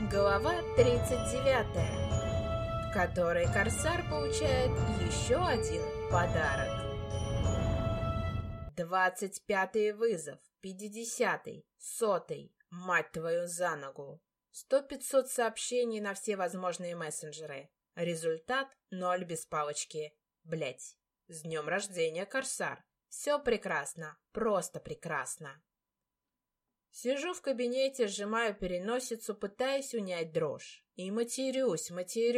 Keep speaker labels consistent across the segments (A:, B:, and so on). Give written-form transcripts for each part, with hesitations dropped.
A: Глава 39, в которой Корсар получает еще один подарок. 25-й вызов, 50-й, 100-й, мать твою за ногу. 100-500 сообщений на все возможные мессенджеры. Результат 0 без палочки. Блять. С днем рождения, Корсар. Все прекрасно, просто прекрасно. Сижу в кабинете, сжимаю переносицу, пытаясь унять дрожь. И матерюсь,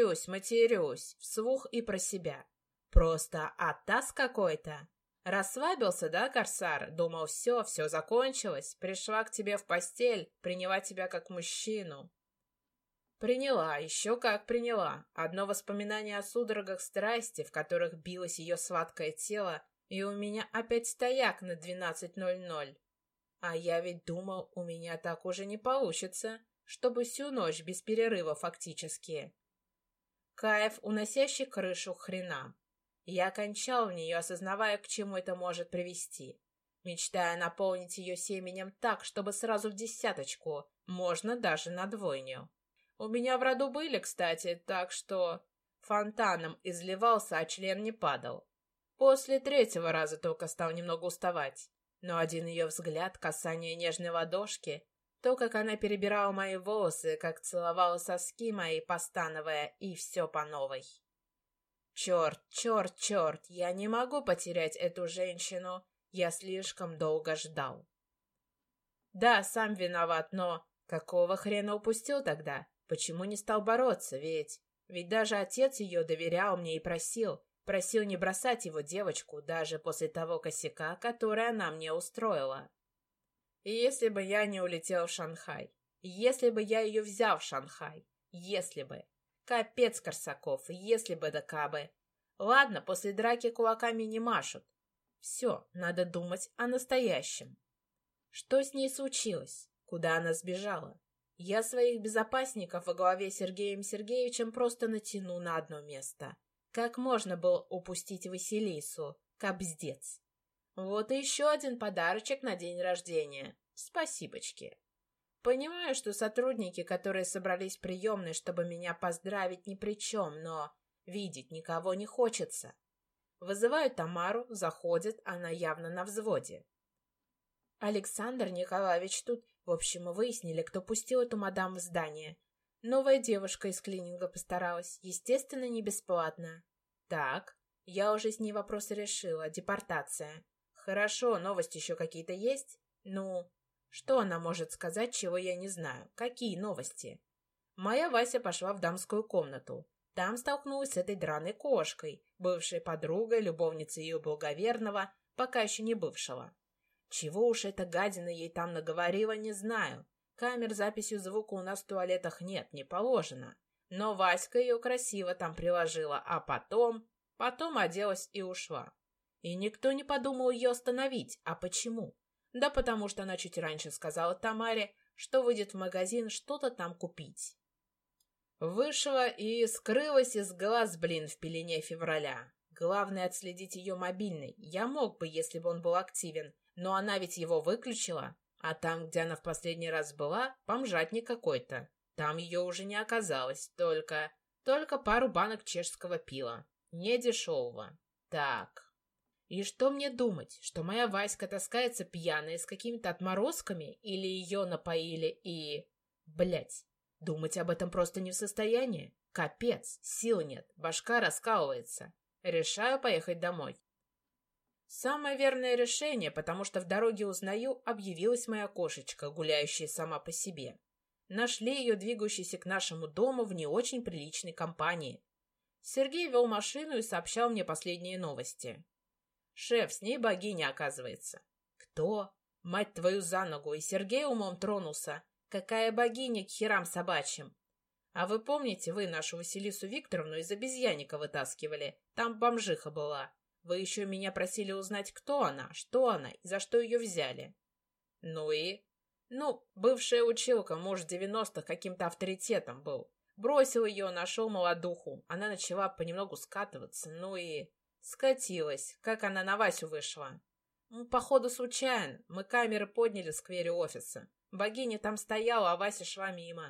A: вслух и про себя. Просто атас какой-то. Расслабился, да, Корсар? Думал, все закончилось. Пришла к тебе в постель, приняла тебя как мужчину. Приняла, еще как приняла. Одно воспоминание о судорогах страсти, в которых билось ее сладкое тело, и у меня опять стояк на 12:00. А я ведь думал, у меня так уже не получится, чтобы всю ночь без перерыва фактически. Кайф, уносящий крышу хрена. Я кончал в нее, осознавая, к чему это может привести, мечтая наполнить ее семенем так, чтобы сразу в десяточку, можно даже на двойню. У меня в роду были, кстати, так что фонтаном изливался, а член не падал. После 3-го раза только стал немного уставать. Но один ее взгляд, касание нежной ладошки, то, как она перебирала мои волосы, как целовала соски мои, постановая, и все по новой. Черт, я не могу потерять эту женщину, я слишком долго ждал. Да, сам виноват, но какого хрена упустил тогда? Почему не стал бороться, ведь даже отец ее доверял мне и просил не бросать его девочку даже после того косяка, который она мне устроила. И если бы я не улетел в Шанхай, если бы я ее взял в Шанхай, если бы... Капец, Корсаков, если бы да кабы. Ладно, после драки кулаками не машут. Все, надо думать о настоящем. Что с ней случилось? Куда она сбежала? Я своих безопасников во главе с Сергеем Сергеевичем просто натяну на одно место. Как можно было упустить Василису? Кабздец. Вот и еще один подарочек на день рождения. Спасибочки. Понимаю, что сотрудники, которые собрались в приемной, чтобы меня поздравить, ни при чем, но видеть никого не хочется. Вызываю Тамару, заходит, она явно на взводе. Александр Николаевич тут. В общем, мы выяснили, кто пустил эту мадам в здание. Новая девушка из клининга постаралась, естественно, не бесплатно. Так, я уже с ней вопросы решила, депортация. Хорошо, новости еще какие-то есть? Ну, что она может сказать, чего я не знаю? Какие новости? Моя Вася пошла в дамскую комнату. Там столкнулась с этой драной кошкой, бывшей подругой, любовницей ее благоверного, пока еще не бывшего. Чего уж эта гадина ей там наговорила, не знаю. Камер с записью звука у нас в туалетах нет, не положено. Но Васька ее красиво там приложила, а потом оделась и ушла. И никто не подумал ее остановить. А почему? Да потому что она чуть раньше сказала Тамаре, что выйдет в магазин что-то там купить. Вышла и скрылась из глаз, в пелене февраля. Главное отследить ее мобильный. Я мог бы, если бы он был активен, но она ведь его выключила. А там, где она в последний раз была, бомжатник какой-то. Там ее уже не оказалось, только пару банок чешского пива. Не дешевого. Так. И что мне думать, что моя Васька таскается пьяная с какими-то отморозками или ее напоили и... Блять, думать об этом просто не в состоянии. Капец, сил нет, башка раскалывается. Решаю поехать домой. Самое верное решение, потому что в дороге узнаю, объявилась моя кошечка, гуляющая сама по себе. Нашли ее, двигающейся к нашему дому в не очень приличной компании. Сергей вел машину и сообщал мне последние новости. Шеф, с ней богиня, оказывается. Кто? Мать твою за ногу, и Сергей умом тронулся. Какая богиня к херам собачьим? А вы помните, вы нашу Василису Викторовну из обезьянника вытаскивали? Там бомжиха была. Вы еще меня просили узнать, кто она, что она и за что ее взяли. Ну и? Бывшая училка, муж 90-х каким-то авторитетом был. Бросил ее, нашел молодуху. Она начала понемногу скатываться, скатилась, как она на Васю вышла. Походу, случайно. Мы камеры подняли в сквере офиса. Богиня там стояла, а Вася шла мимо.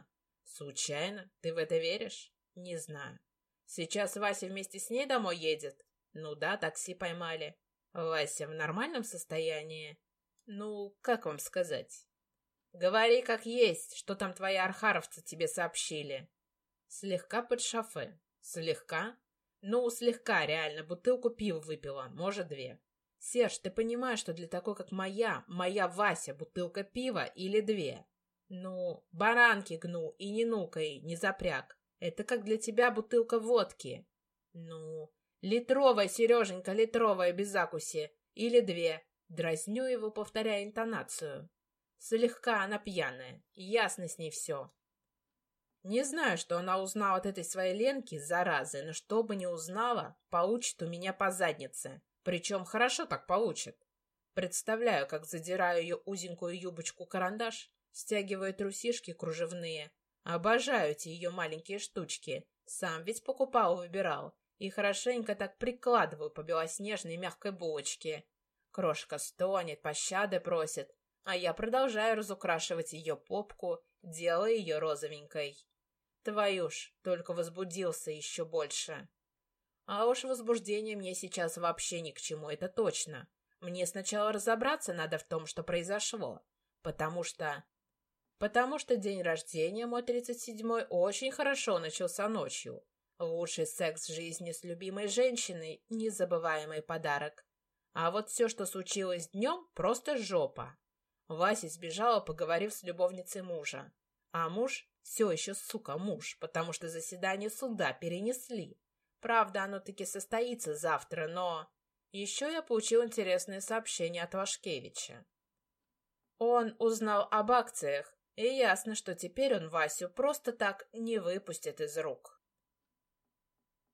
A: Случайно? Ты в это веришь? Не знаю. Сейчас Вася вместе с ней домой едет? Ну да, такси поймали. Вася в нормальном состоянии? Ну, как вам сказать? Говори как есть, что там твои архаровцы тебе сообщили. Слегка под шофе. Слегка? Ну, слегка, реально, бутылку пива выпила, может, 2. Серж, ты понимаешь, что для такой, как моя Вася, бутылка пива или 2? Ну, баранки гну и не нукай, не запряг. Это как для тебя бутылка водки. Ну, литровая, Сереженька, литровая, без закуси. Или 2. Дразню его, повторяя интонацию. Слегка она пьяная, ясно с ней все. Не знаю, что она узнала от этой своей Ленки, заразы, но что бы ни узнала, получит у меня по заднице. Причем хорошо так получит. Представляю, как задираю ее узенькую юбочку-карандаш, стягиваю трусишки кружевные. Обожаю эти ее маленькие штучки. Сам ведь покупал, выбирал. И хорошенько так прикладываю по белоснежной мягкой булочке. Крошка стонет, пощады просит, а я продолжаю разукрашивать ее попку, делая ее розовенькой. Твою ж, только возбудился еще больше. А уж возбуждение мне сейчас вообще ни к чему, это точно. Мне сначала разобраться надо в том, что произошло. Потому что день рождения мой 37-й очень хорошо начался ночью. Лучший секс в жизни с любимой женщиной, незабываемый подарок. А вот все, что случилось днем, просто жопа. Вася сбежала, поговорив с любовницей мужа. А муж, все еще, сука, муж, потому что заседание суда перенесли. Правда, оно таки состоится завтра, но... Еще я получил интересное сообщение от Вашкевича. Он узнал об акциях, и ясно, что теперь он Васю просто так не выпустит из рук.